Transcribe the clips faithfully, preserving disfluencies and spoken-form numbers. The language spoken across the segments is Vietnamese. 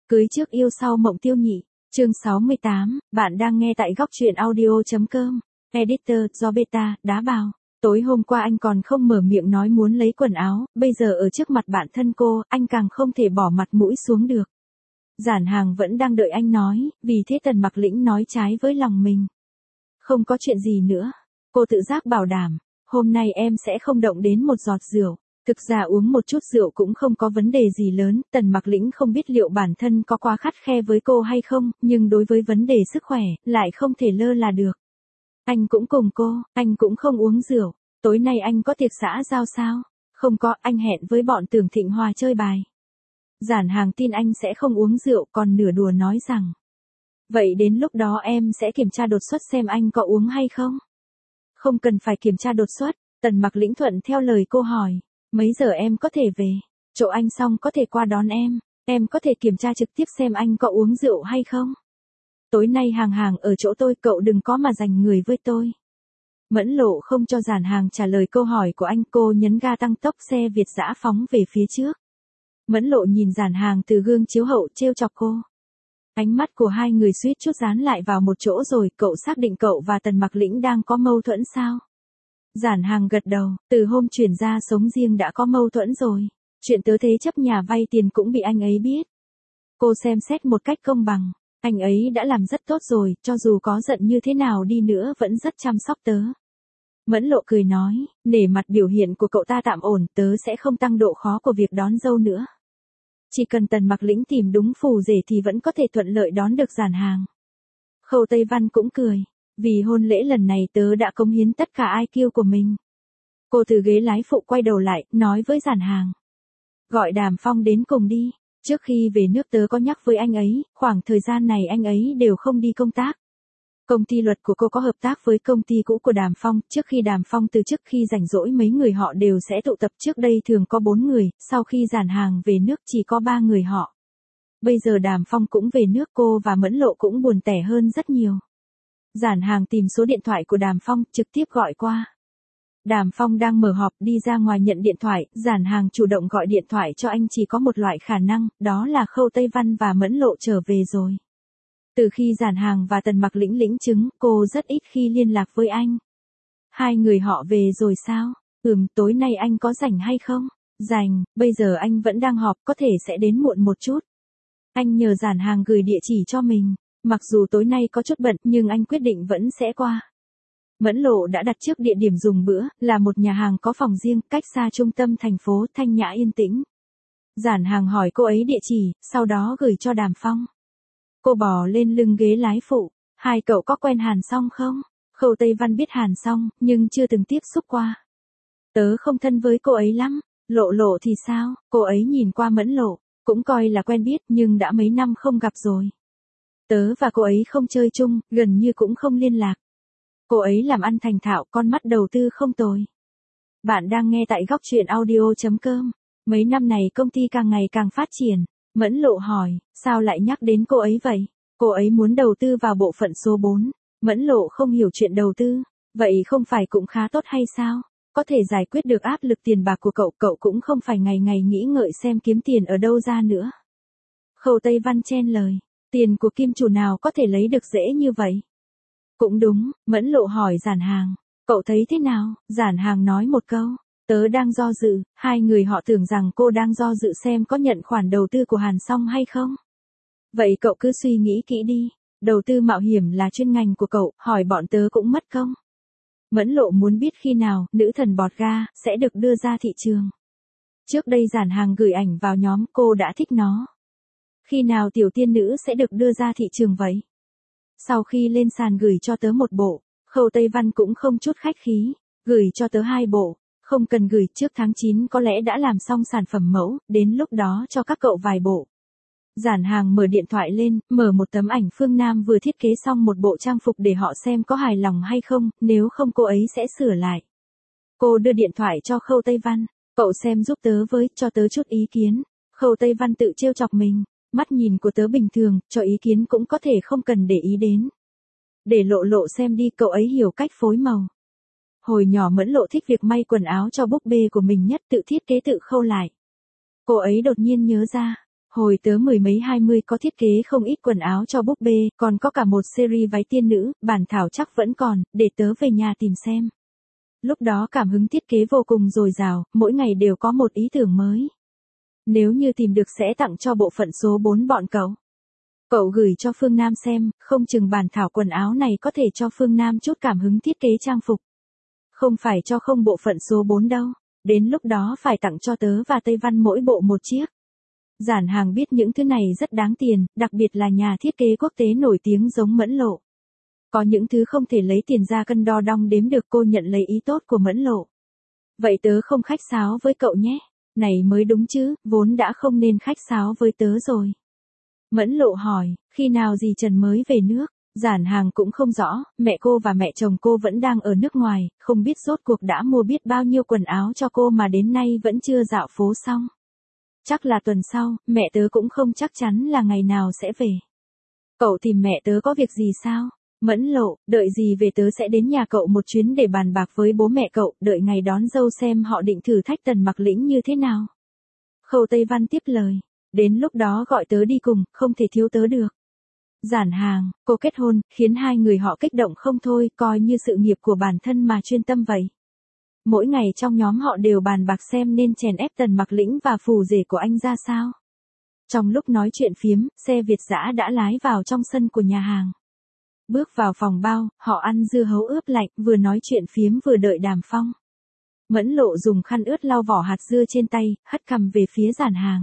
Cưới trước yêu sau mộng tiêu nhị. Chương sáu mươi tám, bạn đang nghe tại góc truyện audio.com. Editor, do beta, đá bào. Tối hôm qua anh còn không mở miệng nói muốn lấy quần áo, bây giờ ở trước mặt bạn thân cô, anh càng không thể bỏ mặt mũi xuống được. Giản Hàng vẫn đang đợi anh nói, vì thế Tần Mặc Lĩnh nói trái với lòng mình. Không có chuyện gì nữa. Cô tự giác bảo đảm, hôm nay em sẽ không động đến một giọt rượu. Thực ra uống một chút rượu cũng không có vấn đề gì lớn, Tần Mặc Lĩnh không biết liệu bản thân có quá khắt khe với cô hay không, nhưng đối với vấn đề sức khỏe, lại không thể lơ là được. Anh cũng cùng cô, anh cũng không uống rượu, tối nay anh có tiệc xã giao sao? Không có, anh hẹn với bọn Tưởng Thịnh Hòa chơi bài. Giản Hàng tin anh sẽ không uống rượu, còn nửa đùa nói rằng. Vậy đến lúc đó em sẽ kiểm tra đột xuất xem anh có uống hay không? Không cần phải kiểm tra đột xuất, Tần Mặc Lĩnh thuận theo lời cô hỏi. Mấy giờ em có thể về? Chỗ anh xong có thể qua đón em. Em có thể kiểm tra trực tiếp xem anh có uống rượu hay không? Tối nay Hàng Hàng ở chỗ tôi, cậu đừng có mà giành người với tôi. Mẫn Lộ không cho Giản Hàng trả lời câu hỏi của anh, cô nhấn ga tăng tốc, xe Việt dã phóng về phía trước. Mẫn Lộ nhìn Giản Hàng từ gương chiếu hậu trêu chọc cô. Ánh mắt của hai người suýt chút dán lại vào một chỗ rồi, cậu xác định cậu và Tần Mặc Lĩnh đang có mâu thuẫn sao? Giản Hàng gật đầu, từ hôm chuyển ra sống riêng đã có mâu thuẫn rồi. Chuyện tớ thế chấp nhà vay tiền cũng bị anh ấy biết. Cô xem xét một cách công bằng, anh ấy đã làm rất tốt rồi, cho dù có giận như thế nào đi nữa vẫn rất chăm sóc tớ. Mẫn Lộ cười nói, nể mặt biểu hiện của cậu ta tạm ổn, tớ sẽ không tăng độ khó của việc đón dâu nữa. Chỉ cần Tần Mặc Lĩnh tìm đúng phù rể thì vẫn có thể thuận lợi đón được Giản Hàng. Khâu Tây Văn cũng cười. Vì hôn lễ lần này tớ đã cống hiến tất cả i kiu của mình. Cô từ ghế lái phụ quay đầu lại, nói với Giản Hàng. Gọi Đàm Phong đến cùng đi. Trước khi về nước tớ có nhắc với anh ấy, khoảng thời gian này anh ấy đều không đi công tác. Công ty luật của cô có hợp tác với công ty cũ của Đàm Phong, trước khi Đàm Phong từ chức, khi rảnh rỗi mấy người họ đều sẽ tụ tập, trước đây thường có bốn người, sau khi Giản Hàng về nước chỉ có ba người họ. Bây giờ Đàm Phong cũng về nước, cô và Mẫn Lộ cũng buồn tẻ hơn rất nhiều. Giản Hàng tìm số điện thoại của Đàm Phong, trực tiếp gọi qua. Đàm Phong đang mở họp, đi ra ngoài nhận điện thoại, Giản Hàng chủ động gọi điện thoại cho anh, chỉ có một loại khả năng, đó là Khâu Tây Văn và Mẫn Lộ trở về rồi. Từ khi Giản Hàng và Tần Mặc Lĩnh lĩnh chứng, cô rất ít khi liên lạc với anh. Hai người họ về rồi sao? Ừm, tối nay anh có rảnh hay không? Rảnh, bây giờ anh vẫn đang họp, có thể sẽ đến muộn một chút. Anh nhờ Giản Hàng gửi địa chỉ cho mình. Mặc dù tối nay có chút bận, nhưng anh quyết định vẫn sẽ qua. Mẫn Lộ đã đặt trước địa điểm dùng bữa, là một nhà hàng có phòng riêng, cách xa trung tâm thành phố, thanh nhã yên tĩnh. Giản Hàng hỏi cô ấy địa chỉ, sau đó gửi cho Đàm Phong. Cô bò lên lưng ghế lái phụ. Hai cậu có quen Hàn Song không? Khâu Tây Văn biết Hàn Song, nhưng chưa từng tiếp xúc qua. Tớ không thân với cô ấy lắm. Lộ Lộ thì sao? Cô ấy nhìn qua Mẫn Lộ, cũng coi là quen biết, nhưng đã mấy năm không gặp rồi. Tớ và cô ấy không chơi chung, gần như cũng không liên lạc. Cô ấy làm ăn thành thạo, con mắt đầu tư không tồi. Bạn đang nghe tại góc truyện audio.com. Mấy năm này công ty càng ngày càng phát triển. Mẫn Lộ hỏi, sao lại nhắc đến cô ấy vậy? Cô ấy muốn đầu tư vào bộ phận số bốn. Mẫn Lộ không hiểu chuyện đầu tư. Vậy không phải cũng khá tốt hay sao? Có thể giải quyết được áp lực tiền bạc của cậu, cậu cũng không phải ngày ngày nghĩ ngợi xem kiếm tiền ở đâu ra nữa. Khâu Tây Văn chen lời. Tiền của kim chủ nào có thể lấy được dễ như vậy? Cũng đúng, Mẫn Lộ hỏi Giản Hàng. Cậu thấy thế nào? Giản Hàng nói một câu. Tớ đang do dự. Hai người họ tưởng rằng cô đang do dự xem có nhận khoản đầu tư của Hàn Song hay không. Vậy cậu cứ suy nghĩ kỹ đi. Đầu tư mạo hiểm là chuyên ngành của cậu, hỏi bọn tớ cũng mất công. Mẫn Lộ muốn biết khi nào nữ thần bọt ga sẽ được đưa ra thị trường. Trước đây Giản Hàng gửi ảnh vào nhóm, cô đã thích nó. Khi nào tiểu tiên nữ sẽ được đưa ra thị trường vậy? Sau khi lên sàn gửi cho tớ một bộ, Khâu Tây Văn cũng không chút khách khí, gửi cho tớ hai bộ, không cần gửi, trước tháng chín có lẽ đã làm xong sản phẩm mẫu, đến lúc đó cho các cậu vài bộ. Giản Hàng mở điện thoại lên, mở một tấm ảnh Phương Nam vừa thiết kế xong một bộ trang phục để họ xem có hài lòng hay không, nếu không cô ấy sẽ sửa lại. Cô đưa điện thoại cho Khâu Tây Văn, cậu xem giúp tớ với, cho tớ chút ý kiến. Khâu Tây Văn tự trêu chọc mình. Mắt nhìn của tớ bình thường, cho ý kiến cũng có thể không cần để ý đến. Để Lộ Lộ xem đi, cậu ấy hiểu cách phối màu. Hồi nhỏ Mẫn Lộ thích việc may quần áo cho búp bê của mình nhất, tự thiết kế tự khâu lại. Cô ấy đột nhiên nhớ ra, Hồi tớ mười mấy hai mươi có thiết kế không ít quần áo cho búp bê, còn có cả một series váy tiên nữ, bản thảo chắc vẫn còn, để tớ về nhà tìm xem. Lúc đó cảm hứng thiết kế vô cùng dồi dào, mỗi ngày đều có một ý tưởng mới. Nếu như tìm được sẽ tặng cho bộ phận số bốn bọn cậu. Cậu gửi cho Phương Nam xem, không chừng bản thảo quần áo này có thể cho Phương Nam chút cảm hứng thiết kế trang phục. Không phải cho không bộ phận số bốn đâu, đến lúc đó phải tặng cho tớ và Tây Văn mỗi bộ một chiếc. Giản Hàng biết những thứ này rất đáng tiền, đặc biệt là nhà thiết kế quốc tế nổi tiếng giống Mẫn Lộ. Có những thứ không thể lấy tiền ra cân đo đong đếm được, cô nhận lấy ý tốt của Mẫn Lộ. Vậy tớ không khách sáo với cậu nhé, này mới đúng chứ, vốn đã không nên khách sáo với tớ rồi. Mẫn Lộ hỏi, khi nào dì Trần mới về nước? Giản Hàng cũng không rõ, mẹ cô và mẹ chồng cô vẫn đang ở nước ngoài, không biết rốt cuộc đã mua biết bao nhiêu quần áo cho cô mà đến nay vẫn chưa dạo phố xong. Chắc là tuần sau, mẹ tớ cũng không chắc chắn là ngày nào sẽ về. Cậu tìm mẹ tớ có việc gì sao? Mẫn Lộ, đợi gì về tớ sẽ đến nhà cậu một chuyến để bàn bạc với bố mẹ cậu, đợi ngày đón dâu xem họ định thử thách Tần Mặc Lĩnh như thế nào. Khâu Tây Văn tiếp lời, đến lúc đó gọi tớ đi cùng, không thể thiếu tớ được. Giản Hàng, cô kết hôn, khiến hai người họ kích động không thôi, coi như sự nghiệp của bản thân mà chuyên tâm vậy. Mỗi ngày trong nhóm họ đều bàn bạc xem nên chèn ép Tần Mặc Lĩnh và phù rể của anh ra sao. Trong lúc nói chuyện phiếm, xe Việt dã đã lái vào trong sân của nhà hàng. Bước vào phòng bao, họ ăn dưa hấu ướp lạnh, vừa nói chuyện phiếm vừa đợi Đàm Phong. Mẫn Lộ dùng khăn ướt lau vỏ hạt dưa trên tay, hất cằm về phía Giản Hàng.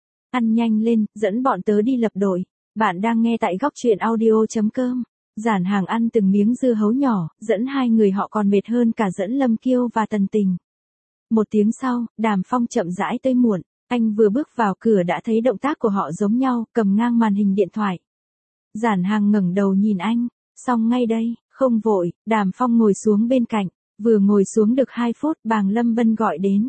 Ăn nhanh lên, dẫn bọn tớ đi lập đội. Bạn đang nghe tại góc truyện audio chấm com. Giản Hàng ăn từng miếng dưa hấu nhỏ, dẫn hai người họ còn mệt hơn cả dẫn Lâm Kiêu và Tần Tình. Một tiếng sau, Đàm Phong chậm rãi tới muộn, anh vừa bước vào cửa đã thấy động tác của họ giống nhau, cầm ngang màn hình điện thoại. Giản Hàng ngẩng đầu nhìn anh, xong ngay đây, không vội, Đàm Phong ngồi xuống bên cạnh, vừa ngồi xuống được hai phút Bàng Lâm Bân gọi đến.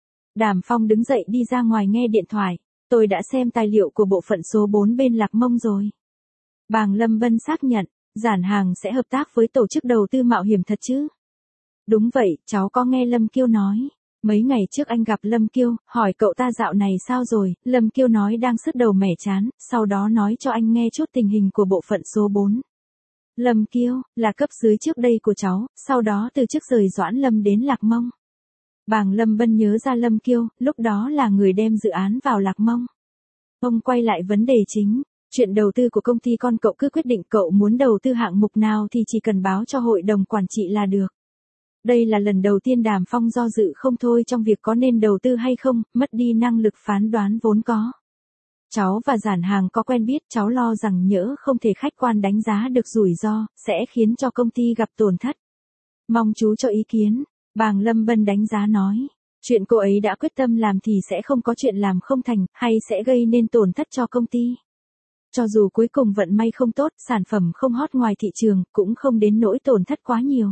Đàm Phong đứng dậy đi ra ngoài nghe điện thoại, tôi đã xem tài liệu của bộ phận số bốn bên Lạc Mông rồi. Bàng Lâm Bân xác nhận, Giản Hàng sẽ hợp tác với tổ chức đầu tư mạo hiểm thật chứ? Đúng vậy, cháu có nghe Lâm Kiêu nói. Mấy ngày trước anh gặp Lâm Kiêu, hỏi cậu ta dạo này sao rồi, Lâm Kiêu nói đang sứt đầu mẻ chán, sau đó nói cho anh nghe chút tình hình của bộ phận số bốn. Lâm Kiêu, là cấp dưới trước đây của cháu, sau đó từ chức rời Doãn Lâm đến Lạc Mông. Bàng Lâm Bân nhớ ra Lâm Kiêu, lúc đó là người đem dự án vào Lạc Mông. Ông quay lại vấn đề chính, chuyện đầu tư của công ty con cậu cứ quyết định cậu muốn đầu tư hạng mục nào thì chỉ cần báo cho hội đồng quản trị là được. Đây là lần đầu tiên Đàm Phong do dự không thôi trong việc có nên đầu tư hay không, mất đi năng lực phán đoán vốn có. Cháu và Giản Hàng có quen biết, cháu lo rằng nhỡ không thể khách quan đánh giá được rủi ro, sẽ khiến cho công ty gặp tổn thất. Mong chú cho ý kiến, Bàng Lâm Bân đánh giá nói. Chuyện cô ấy đã quyết tâm làm thì sẽ không có chuyện làm không thành, hay sẽ gây nên tổn thất cho công ty. Cho dù cuối cùng vận may không tốt, sản phẩm không hot ngoài thị trường, cũng không đến nỗi tổn thất quá nhiều.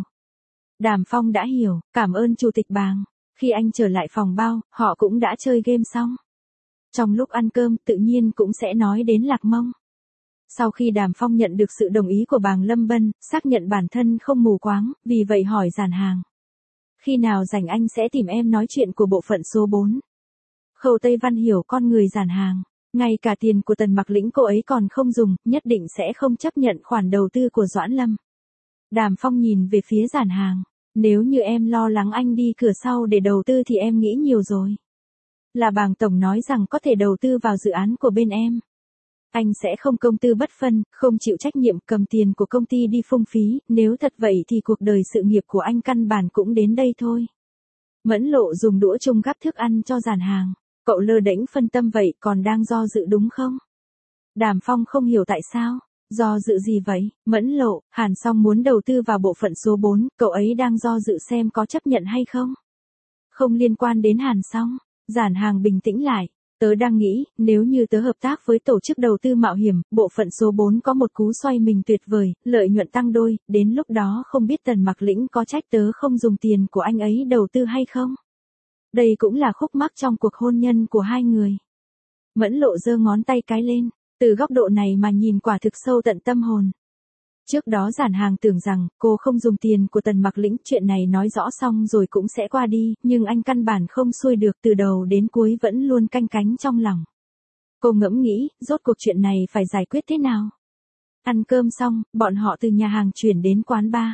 Đàm Phong đã hiểu, cảm ơn Chủ tịch Bàng. Khi anh trở lại phòng bao, họ cũng đã chơi game xong. Trong lúc ăn cơm, tự nhiên cũng sẽ nói đến Lạc Mông. Sau khi Đàm Phong nhận được sự đồng ý của Bàng Lâm Bân, xác nhận bản thân không mù quáng, vì vậy hỏi Giản Hàng. Khi nào rảnh anh sẽ tìm em nói chuyện của bộ phận số bốn. Khâu Tây Văn hiểu con người Giản Hàng. Ngay cả tiền của Tần Mặc Lĩnh cô ấy còn không dùng, nhất định sẽ không chấp nhận khoản đầu tư của Doãn Lâm. Đàm Phong nhìn về phía Giản Hàng. Nếu như em lo lắng anh đi cửa sau để đầu tư thì em nghĩ nhiều rồi. Là Bàng Tổng nói rằng có thể đầu tư vào dự án của bên em. Anh sẽ không công tư bất phân, không chịu trách nhiệm cầm tiền của công ty đi phung phí, nếu thật vậy thì cuộc đời sự nghiệp của anh căn bản cũng đến đây thôi. Mẫn Lộ dùng đũa chung gắp thức ăn cho Giản Hàng. Cậu lơ đễnh phân tâm vậy còn đang do dự đúng không? Đàm Phong không hiểu tại sao. Do dự gì vậy? Mẫn Lộ, Hàn Song muốn đầu tư vào bộ phận số bốn, cậu ấy đang do dự xem có chấp nhận hay không? Không liên quan đến Hàn Song. Giản Hàng bình tĩnh lại. Tớ đang nghĩ, nếu như tớ hợp tác với tổ chức đầu tư mạo hiểm, bộ phận số bốn có một cú xoay mình tuyệt vời, lợi nhuận tăng đôi, đến lúc đó không biết Tần Mặc Lĩnh có trách tớ không dùng tiền của anh ấy đầu tư hay không? Đây cũng là khúc mắc trong cuộc hôn nhân của hai người. Mẫn Lộ giơ ngón tay cái lên, từ góc độ này mà nhìn quả thực sâu tận tâm hồn. Trước đó Giản Hàng tưởng rằng cô không dùng tiền của Tần Mặc Lĩnh, chuyện này nói rõ xong rồi cũng sẽ qua đi, nhưng anh căn bản không xuôi được, từ đầu đến cuối vẫn luôn canh cánh trong lòng. Cô ngẫm nghĩ, rốt cuộc chuyện này phải giải quyết thế nào? Ăn cơm xong, bọn họ từ nhà hàng chuyển đến quán bar.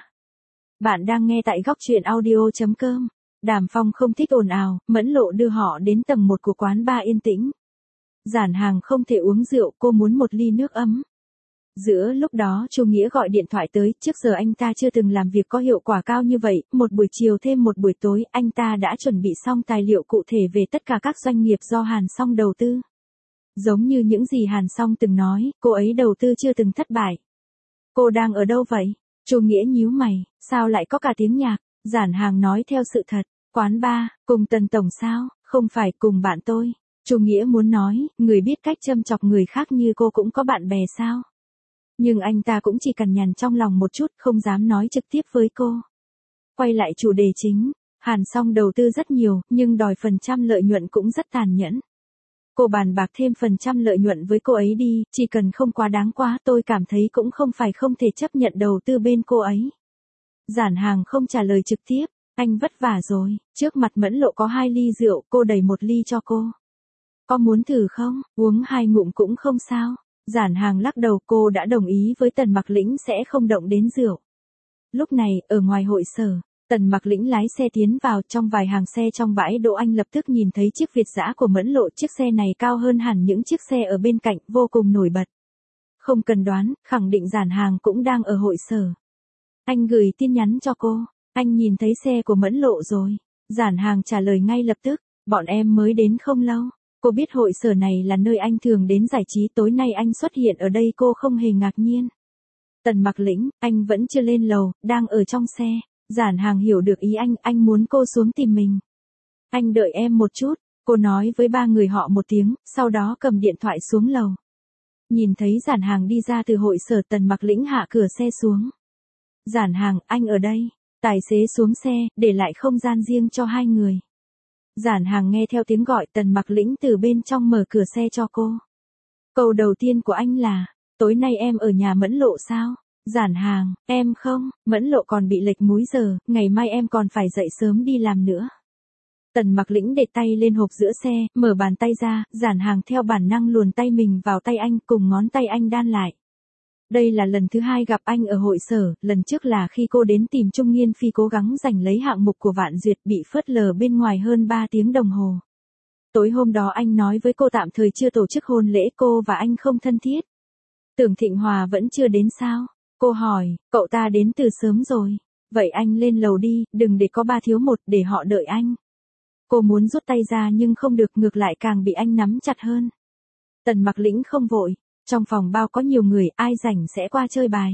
Bạn đang nghe tại góc truyện audio.com. Đàm Phong không thích ồn ào, Mẫn Lộ đưa họ đến tầng một của quán bar yên tĩnh. Giản Hàng không thể uống rượu, cô muốn một ly nước ấm. Giữa lúc đó Chu Nghĩa gọi điện thoại tới, trước giờ anh ta chưa từng làm việc có hiệu quả cao như vậy, một buổi chiều thêm một buổi tối, anh ta đã chuẩn bị xong tài liệu cụ thể về tất cả các doanh nghiệp do Hàn Song đầu tư. Giống như những gì Hàn Song từng nói, cô ấy đầu tư chưa từng thất bại. Cô đang ở đâu vậy? Chu Nghĩa nhíu mày, sao lại có cả tiếng nhạc? Giản Hàng nói theo sự thật, quán bar, cùng Tần Tổng sao, không phải cùng bạn tôi. Chu Nghĩa muốn nói, người biết cách châm chọc người khác như cô cũng có bạn bè sao? Nhưng anh ta cũng chỉ cằn nhằn trong lòng một chút, không dám nói trực tiếp với cô. Quay lại chủ đề chính, Hàn Song đầu tư rất nhiều, nhưng đòi phần trăm lợi nhuận cũng rất tàn nhẫn. Cô bàn bạc thêm phần trăm lợi nhuận với cô ấy đi, chỉ cần không quá đáng quá, tôi cảm thấy cũng không phải không thể chấp nhận đầu tư bên cô ấy. Giản Hàng không trả lời trực tiếp, anh vất vả rồi, trước mặt Mẫn Lộ có hai ly rượu, cô đẩy một ly cho cô. Có muốn thử không, uống hai ngụm cũng không sao. Giản Hàng lắc đầu, cô đã đồng ý với Tần Mặc Lĩnh sẽ không động đến rượu. Lúc này, ở ngoài hội sở, Tần Mặc Lĩnh lái xe tiến vào, trong vài hàng xe trong bãi đỗ anh lập tức nhìn thấy chiếc Việt dã của Mẫn Lộ, chiếc xe này cao hơn hẳn những chiếc xe ở bên cạnh, vô cùng nổi bật. Không cần đoán, khẳng định Giản Hàng cũng đang ở hội sở. Anh gửi tin nhắn cho cô, anh nhìn thấy xe của Mẫn Lộ rồi. Giản Hàng trả lời ngay lập tức, bọn em mới đến không lâu. Cô biết hội sở này là nơi anh thường đến giải trí, tối nay anh xuất hiện ở đây cô không hề ngạc nhiên. Tần Mặc Lĩnh, anh vẫn chưa lên lầu, đang ở trong xe. Giản Hàng hiểu được ý anh, anh muốn cô xuống tìm mình. Anh đợi em một chút, cô nói với ba người họ một tiếng, sau đó cầm điện thoại xuống lầu. Nhìn thấy Giản Hàng đi ra từ hội sở, Tần Mặc Lĩnh hạ cửa xe xuống. Giản Hàng, anh ở đây. Tài xế xuống xe, để lại không gian riêng cho hai người. Giản Hàng nghe theo tiếng gọi, Tần Mặc Lĩnh từ bên trong mở cửa xe cho cô. Câu đầu tiên của anh là, tối nay em ở nhà Mẫn Lộ sao? Giản Hàng, em không, Mẫn Lộ còn bị lệch múi giờ, ngày mai em còn phải dậy sớm đi làm nữa. Tần Mặc Lĩnh để tay lên hộp giữa xe, mở bàn tay ra, Giản Hàng theo bản năng luồn tay mình vào tay anh, cùng ngón tay anh đan lại. Đây là lần thứ hai gặp anh ở hội sở, lần trước là khi cô đến tìm Trung Nghiên Phi cố gắng giành lấy hạng mục của Vạn Duyệt, bị phớt lờ bên ngoài hơn ba tiếng đồng hồ. Tối hôm đó anh nói với cô tạm thời chưa tổ chức hôn lễ, cô và anh không thân thiết. Tưởng Thịnh Hòa vẫn chưa đến sao? Cô hỏi, cậu ta đến từ sớm rồi. Vậy anh lên lầu đi, đừng để có ba thiếu một, để họ đợi anh. Cô muốn rút tay ra nhưng không được, ngược lại càng bị anh nắm chặt hơn. Tần Mặc Lĩnh không vội. Trong phòng bao có nhiều người, ai rảnh sẽ qua chơi bài.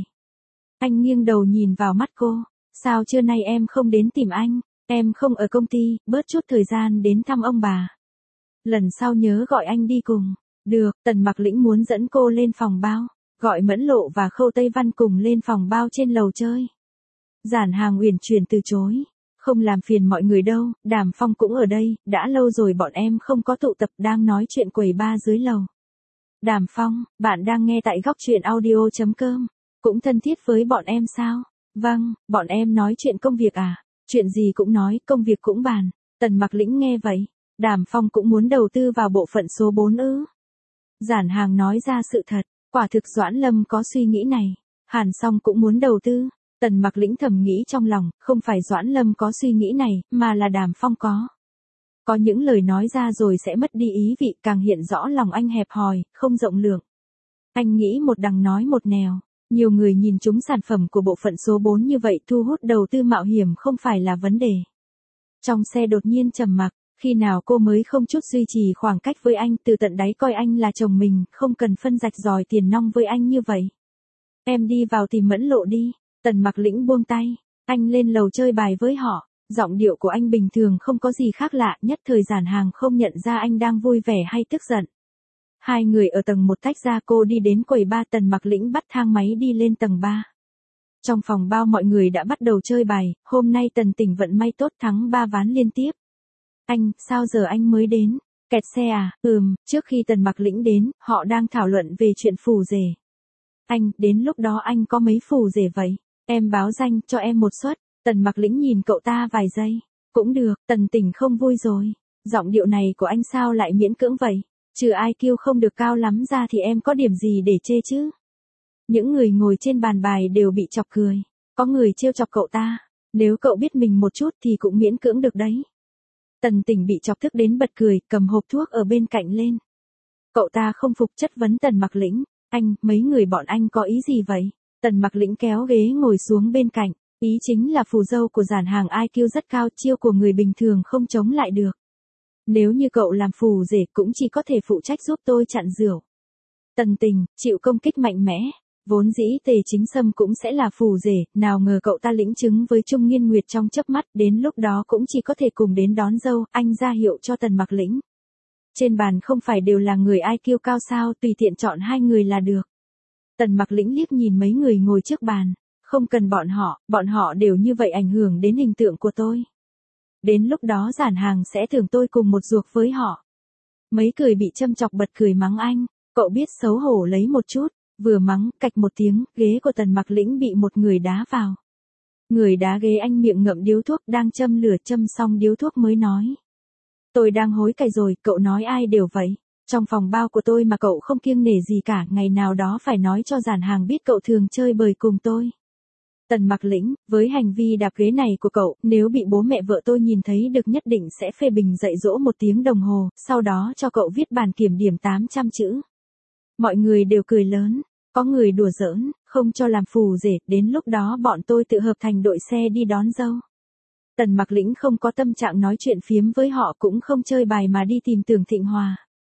Anh nghiêng đầu nhìn vào mắt cô. Sao trưa nay em không đến tìm anh? Em không ở công ty, bớt chút thời gian đến thăm ông bà. Lần sau nhớ gọi anh đi cùng. Được, Tần Mặc Lĩnh muốn dẫn cô lên phòng bao. Gọi Mẫn Lộ và Khâu Tây Văn cùng lên phòng bao trên lầu chơi. Giản Hàng uyển chuyển từ chối. Không làm phiền mọi người đâu, Đàm Phong cũng ở đây, đã lâu rồi bọn em không có tụ tập, đang nói chuyện quầy bar dưới lầu. Đàm Phong, bạn đang nghe tại góc truyện audio.com. Cũng thân thiết với bọn em sao? Vâng, bọn em nói chuyện công việc à? Chuyện gì cũng nói, công việc cũng bàn. Tần Mặc Lĩnh nghe vậy. Đàm Phong cũng muốn đầu tư vào bộ phận số bốn ư? Giản Hàng nói ra sự thật. Quả thực Doãn Lâm có suy nghĩ này. Hàn Song cũng muốn đầu tư. Tần Mặc Lĩnh thầm nghĩ trong lòng, không phải Doãn Lâm có suy nghĩ này, mà là Đàm Phong có. Có những lời nói ra rồi sẽ mất đi ý vị, càng hiện rõ lòng anh hẹp hòi, không rộng lượng. Anh nghĩ một đằng nói một nẻo. Nhiều người nhìn chúng sản phẩm của bộ phận số bốn như vậy, thu hút đầu tư mạo hiểm không phải là vấn đề. Trong xe đột nhiên trầm mặc, khi nào cô mới không chút duy trì khoảng cách với anh, từ tận đáy coi anh là chồng mình, không cần phân rạch ròi tiền nong với anh như vậy. Em đi vào tìm Mẫn Lộ đi. Tần Mặc Lĩnh buông tay, anh lên lầu chơi bài với họ. Giọng điệu của anh bình thường không có gì khác lạ, nhất thời Giản Hàng không nhận ra anh đang vui vẻ hay tức giận. Hai người ở tầng một tách ra, cô đi đến quầy ba, Tần Mặc Lĩnh bắt thang máy đi lên tầng ba. Trong phòng bao mọi người đã bắt đầu chơi bài, hôm nay Tần Tỉnh vận may tốt, thắng ba ván liên tiếp. Anh, sao giờ anh mới đến? Kẹt xe à? Ừm, trước khi Tần Mặc Lĩnh đến, họ đang thảo luận về chuyện phù rể. Anh, đến lúc đó anh có mấy phù rể vậy? Em báo danh, cho em một suất. Tần Mặc Lĩnh nhìn cậu ta vài giây. Cũng được, Tần Tỉnh không vui rồi. Giọng điệu này của anh sao lại miễn cưỡng vậy? Trừ i kiu không được cao lắm ra thì em có điểm gì để chê chứ? Những người ngồi trên bàn bài đều bị chọc cười. Có người trêu chọc cậu ta. Nếu cậu biết mình một chút thì cũng miễn cưỡng được đấy. Tần Tỉnh bị chọc tức đến bật cười, cầm hộp thuốc ở bên cạnh lên. Cậu ta không phục chất vấn Tần Mặc Lĩnh. Anh, mấy người bọn anh có ý gì vậy? Tần Mặc Lĩnh kéo ghế ngồi xuống bên cạnh. Ý chính là phù dâu của giản hàng i kiu rất cao, chiêu của người bình thường không chống lại được. Nếu như cậu làm phù rể cũng chỉ có thể phụ trách giúp tôi chặn rượu. Tần Tình, chịu công kích mạnh mẽ. Vốn dĩ Tề Chính Sâm cũng sẽ là phù rể, nào ngờ cậu ta lĩnh chứng với Trung Nghiên Nguyệt trong chớp mắt, đến lúc đó cũng chỉ có thể cùng đến đón dâu, anh ra hiệu cho Tần Mặc Lĩnh. Trên bàn không phải đều là người i kiu cao sao, tùy tiện chọn hai người là được. Tần Mặc Lĩnh liếc nhìn mấy người ngồi trước bàn, không cần bọn họ, bọn họ đều như vậy ảnh hưởng đến hình tượng của tôi. Đến lúc đó giản hàng sẽ tưởng tôi cùng một ruột với họ. Mấy cười bị châm chọc bật cười mắng anh, cậu biết xấu hổ lấy một chút. Vừa mắng, cạch một tiếng, ghế của Tần Mặc Lĩnh bị một người đá vào. Người đá ghế anh miệng ngậm điếu thuốc, đang châm lửa, châm xong điếu thuốc mới nói. Tôi đang hối cải rồi, cậu nói ai đều vậy. Trong phòng bao của tôi mà cậu không kiêng nể gì cả, ngày nào đó phải nói cho giản hàng biết cậu thường chơi bời cùng tôi. Tần Mặc Lĩnh, với hành vi đạp ghế này của cậu, nếu bị bố mẹ vợ tôi nhìn thấy được nhất định sẽ phê bình dạy dỗ một tiếng đồng hồ, sau đó cho cậu viết bản kiểm điểm tám trăm chữ. Mọi người đều cười lớn. Có người đùa giỡn, không cho làm phù rể, đến lúc đó bọn tôi tự hợp thành đội xe đi đón dâu. Tần Mặc Lĩnh không có tâm trạng nói chuyện phiếm với họ, cũng không chơi bài mà đi tìm Tưởng Thịnh Hòa.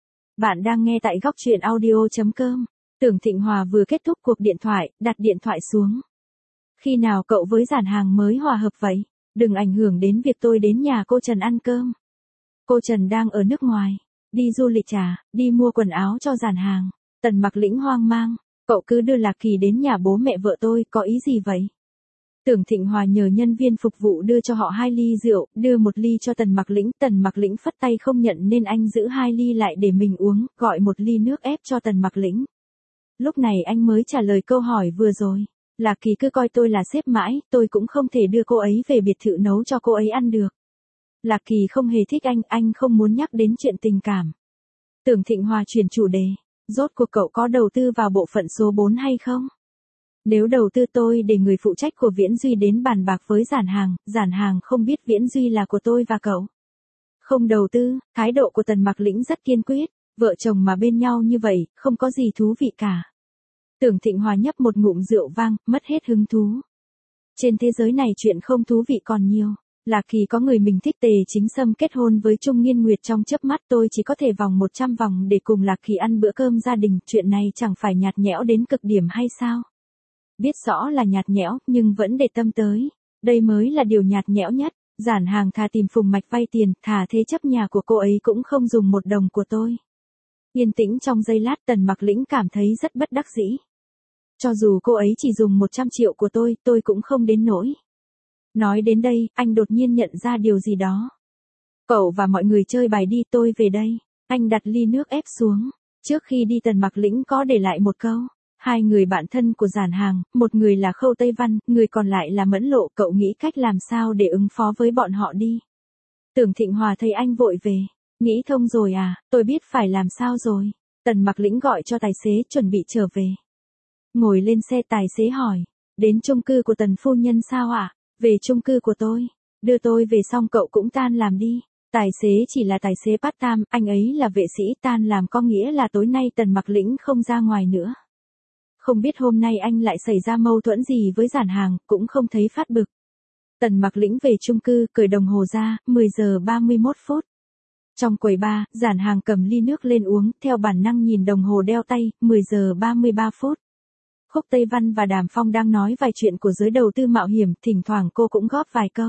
Bạn đang nghe tại góc truyện audio chấm com. Tưởng Thịnh Hòa vừa kết thúc cuộc điện thoại, đặt điện thoại xuống. Khi nào cậu với giản hàng mới hòa hợp vậy? Đừng ảnh hưởng đến việc tôi đến nhà cô Trần ăn cơm. Cô Trần đang ở nước ngoài. Đi du lịch à, đi mua quần áo cho giản hàng. Tần Mặc Lĩnh hoang mang. Cậu cứ đưa Lạc Kỳ đến nhà bố mẹ vợ tôi, có ý gì vậy? Tưởng Thịnh Hòa nhờ nhân viên phục vụ đưa cho họ hai ly rượu, đưa một ly cho Tần Mặc Lĩnh. Tần Mặc Lĩnh phất tay không nhận nên anh giữ hai ly lại để mình uống, gọi một ly nước ép cho Tần Mặc Lĩnh. Lúc này anh mới trả lời câu hỏi vừa rồi. Lạc Kỳ cứ coi tôi là sếp mãi, tôi cũng không thể đưa cô ấy về biệt thự nấu cho cô ấy ăn được. Lạc Kỳ không hề thích anh, anh không muốn nhắc đến chuyện tình cảm. Tưởng Thịnh Hòa chuyển chủ đề. Rốt cuộc cậu có đầu tư vào bộ phận số bốn hay không? Nếu đầu tư tôi để người phụ trách của Viễn Duy đến bàn bạc với giản hàng, giản hàng không biết Viễn Duy là của tôi và cậu. Không đầu tư, thái độ của Tần Mặc Lĩnh rất kiên quyết, vợ chồng mà bên nhau như vậy, không có gì thú vị cả. Tưởng Thịnh Hòa nhấp một ngụm rượu vang, mất hết hứng thú. Trên thế giới này chuyện không thú vị còn nhiều. Lạc Kỳ có người mình thích, Tề Chính Sâm kết hôn với Trung Nghiên Nguyệt trong chớp mắt, tôi chỉ có thể vòng một trăm vòng để cùng Lạc Kỳ ăn bữa cơm gia đình, chuyện này chẳng phải nhạt nhẽo đến cực điểm hay sao? Biết rõ là nhạt nhẽo, nhưng vẫn để tâm tới. Đây mới là điều nhạt nhẽo nhất. Giản hàng thà tìm Phùng Mạch vay tiền, thà thế chấp nhà của cô ấy cũng không dùng một đồng của tôi. Yên tĩnh trong giây lát, Tần Mặc Lĩnh cảm thấy rất bất đắc dĩ. Cho dù cô ấy chỉ dùng một trăm triệu của tôi, tôi cũng không đến nỗi. Nói đến đây, anh đột nhiên nhận ra điều gì đó. Cậu và mọi người chơi bài đi, tôi về đây. Anh đặt ly nước ép xuống. Trước khi đi Tần Mặc Lĩnh có để lại một câu. Hai người bạn thân của giản hàng, một người là Khâu Tây Văn, người còn lại là Mẫn Lộ, cậu nghĩ cách làm sao để ứng phó với bọn họ đi. Tưởng Thịnh Hòa thấy anh vội về. Nghĩ thông rồi à, tôi biết phải làm sao rồi. Tần Mặc Lĩnh gọi cho tài xế chuẩn bị trở về. Ngồi lên xe, tài xế hỏi. Đến chung cư của Tần phu nhân sao ạ? À? Về chung cư của tôi. Đưa tôi về xong cậu cũng tan làm đi. Tài xế chỉ là tài xế part-time, anh ấy là vệ sĩ, tan làm có nghĩa là tối nay Tần Mặc Lĩnh không ra ngoài nữa. Không biết hôm nay anh lại xảy ra mâu thuẫn gì với giản hàng, cũng không thấy phát bực. Tần Mặc Lĩnh về chung cư, cởi đồng hồ ra, mười giờ ba mươi mốt phút. Trong quầy bar, giản hàng cầm ly nước lên uống, theo bản năng nhìn đồng hồ đeo tay, mười giờ ba mươi ba phút. Khúc Tây Văn và Đàm Phong đang nói vài chuyện của giới đầu tư mạo hiểm, thỉnh thoảng cô cũng góp vài câu.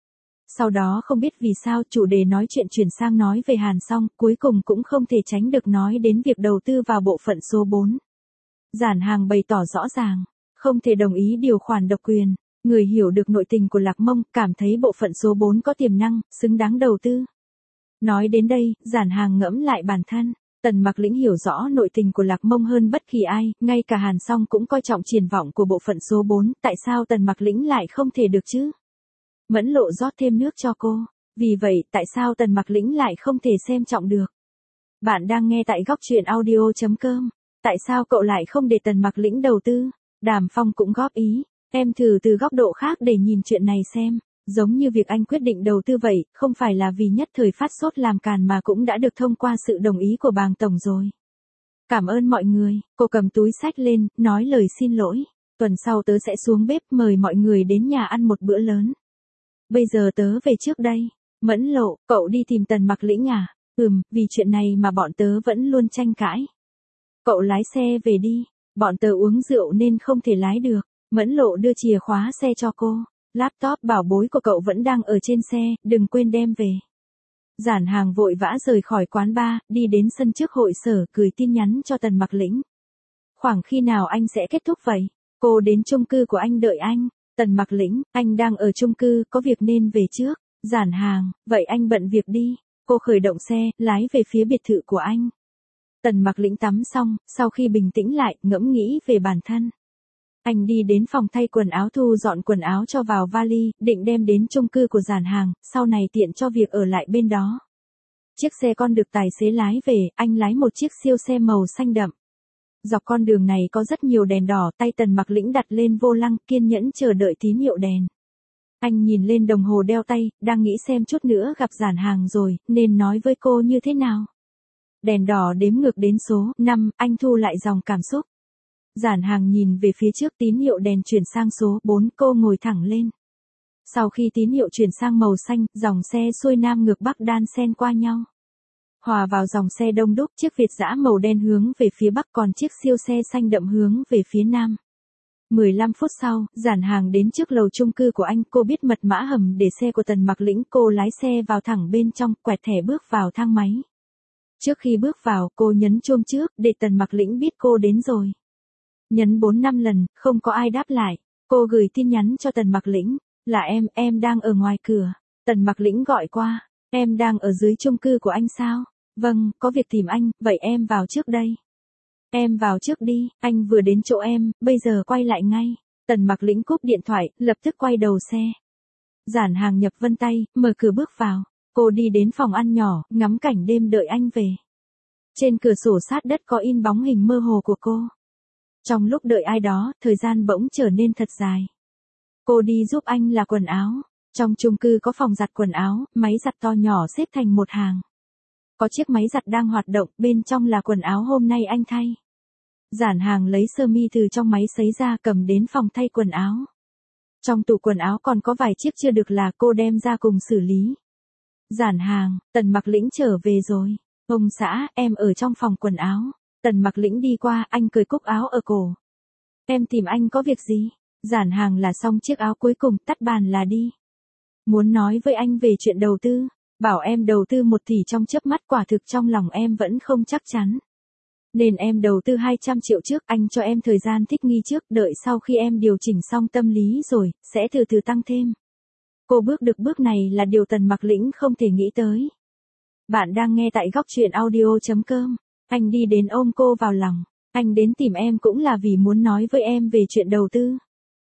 Sau đó không biết vì sao chủ đề nói chuyện chuyển sang nói về Hàn Song, cuối cùng cũng không thể tránh được nói đến việc đầu tư vào bộ phận số bốn. Giản hàng bày tỏ rõ ràng, không thể đồng ý điều khoản độc quyền. Người hiểu được nội tình của Lạc Mông, cảm thấy bộ phận số bốn có tiềm năng, xứng đáng đầu tư. Nói đến đây, giản hàng ngẫm lại bản thân. Tần Mặc Lĩnh hiểu rõ nội tình của Lạc Mông hơn bất kỳ ai, ngay cả Hàn Song cũng coi trọng triển vọng của bộ phận số bốn, tại sao Tần Mặc Lĩnh lại không thể được chứ? Mẫn Lộ rót thêm nước cho cô. Vì vậy, tại sao Tần Mặc Lĩnh lại không thể xem trọng được? Bạn đang nghe tại góc truyện audio chấm com. Tại sao cậu lại không để Tần Mặc Lĩnh đầu tư? Đàm Phong cũng góp ý. Em thử từ góc độ khác để nhìn chuyện này xem. Giống như việc anh quyết định đầu tư vậy, không phải là vì nhất thời phát sốt làm càn mà cũng đã được thông qua sự đồng ý của bàng tổng rồi. Cảm ơn mọi người. Cô cầm túi xách lên, nói lời xin lỗi. Tuần sau tớ sẽ xuống bếp mời mọi người đến nhà ăn một bữa lớn. Bây giờ tớ về trước đây. Mẫn Lộ, cậu đi tìm Tần Mặc Lĩnh à? Ừm, vì chuyện này mà bọn tớ vẫn luôn tranh cãi. Cậu lái xe về đi. Bọn tớ uống rượu nên không thể lái được. Mẫn Lộ đưa chìa khóa xe cho cô. Laptop bảo bối của cậu vẫn đang ở trên xe, đừng quên đem về. Giản Hàng vội vã rời khỏi quán bar, đi đến sân trước hội sở, gửi tin nhắn cho Tần Mặc Lĩnh. Khoảng khi nào anh sẽ kết thúc vậy? Cô đến chung cư của anh đợi anh. Tần Mặc Lĩnh, anh đang ở chung cư, có việc nên về trước. Giản Hàng, vậy anh bận việc đi. Cô khởi động xe, lái về phía biệt thự của anh. Tần Mặc Lĩnh tắm xong, sau khi bình tĩnh lại, ngẫm nghĩ về bản thân. Anh đi đến phòng thay quần áo thu dọn quần áo cho vào vali, định đem đến chung cư của Giản Hàng, sau này tiện cho việc ở lại bên đó. Chiếc xe con được tài xế lái về, anh lái một chiếc siêu xe màu xanh đậm. Dọc con đường này có rất nhiều đèn đỏ, tay Tần Mặc Lĩnh đặt lên vô lăng, kiên nhẫn chờ đợi tín hiệu đèn. Anh nhìn lên đồng hồ đeo tay, đang nghĩ xem chút nữa gặp Giản Hàng rồi, nên nói với cô như thế nào. Đèn đỏ đếm ngược đến số năm, anh thu lại dòng cảm xúc. Giản Hàng nhìn về phía trước, tín hiệu đèn chuyển sang số bốn, cô ngồi thẳng lên. Sau khi tín hiệu chuyển sang màu xanh, dòng xe xuôi nam ngược bắc đan xen qua nhau. Hòa vào dòng xe đông đúc, chiếc Việt dã màu đen hướng về phía bắc, còn chiếc siêu xe xanh đậm hướng về phía nam. mười lăm phút sau, Giản Hàng đến trước lầu chung cư của anh, cô biết mật mã hầm để xe của Tần Mặc Lĩnh, cô lái xe vào thẳng bên trong, quẹt thẻ bước vào thang máy. Trước khi bước vào, cô nhấn chuông trước, để Tần Mặc Lĩnh biết cô đến rồi. Nhấn bốn năm lần, không có ai đáp lại. Cô gửi tin nhắn cho Tần Mặc Lĩnh, là em, em đang ở ngoài cửa. Tần Mặc Lĩnh gọi qua, em đang ở dưới chung cư của anh sao? Vâng, có việc tìm anh, vậy em vào trước đây. Em vào trước đi, anh vừa đến chỗ em, bây giờ quay lại ngay. Tần Mặc Lĩnh cúp điện thoại, lập tức quay đầu xe. Giản Hàng nhập vân tay, mở cửa bước vào. Cô đi đến phòng ăn nhỏ, ngắm cảnh đêm đợi anh về. Trên cửa sổ sát đất có in bóng hình mơ hồ của cô. Trong lúc đợi ai đó, thời gian bỗng trở nên thật dài. Cô đi giúp anh là quần áo. Trong chung cư có phòng giặt quần áo, máy giặt to nhỏ xếp thành một hàng. Có chiếc máy giặt đang hoạt động, bên trong là quần áo hôm nay anh thay. Giản Hàng lấy sơ mi từ trong máy sấy ra, cầm đến phòng thay quần áo. Trong tủ quần áo còn có vài chiếc chưa được là, cô đem ra cùng xử lý. Giản Hàng, Tần Mặc Lĩnh trở về rồi. Ông xã, em ở trong phòng quần áo. Tần Mặc Lĩnh đi qua, anh cởi cúc áo ở cổ. Em tìm anh có việc gì? Giản Hàng là xong chiếc áo cuối cùng, tắt bàn là đi. Muốn nói với anh về chuyện đầu tư. Bảo em đầu tư một tỷ trong chớp mắt, quả thực trong lòng em vẫn không chắc chắn. Nên em đầu tư hai trăm triệu trước, anh cho em thời gian thích nghi trước, đợi sau khi em điều chỉnh xong tâm lý rồi, sẽ từ từ tăng thêm. Cô bước được bước này là điều Tần Mặc Lĩnh không thể nghĩ tới. Bạn đang nghe tại góc truyện audio chấm com. Anh đi đến ôm cô vào lòng. Anh đến tìm em cũng là vì muốn nói với em về chuyện đầu tư.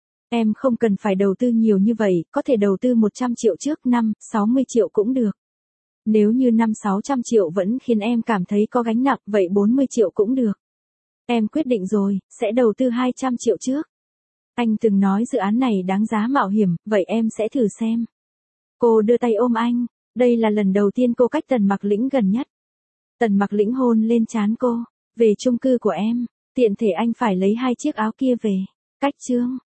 Em không cần phải đầu tư nhiều như vậy, có thể đầu tư một trăm triệu trước, năm, sáu mươi triệu cũng được. Nếu như năm sáu trăm triệu vẫn khiến em cảm thấy có gánh nặng, vậy bốn mươi triệu cũng được. Em quyết định rồi, sẽ đầu tư hai trăm triệu trước. Anh từng nói dự án này đáng giá mạo hiểm, vậy em sẽ thử xem. Cô đưa tay ôm anh. Đây là lần đầu tiên cô cách Tần Mặc Lĩnh gần nhất. Tần Mặc Lĩnh hôn lên trán cô. Về chung cư của em, tiện thể anh phải lấy hai chiếc áo kia về. Cách chương.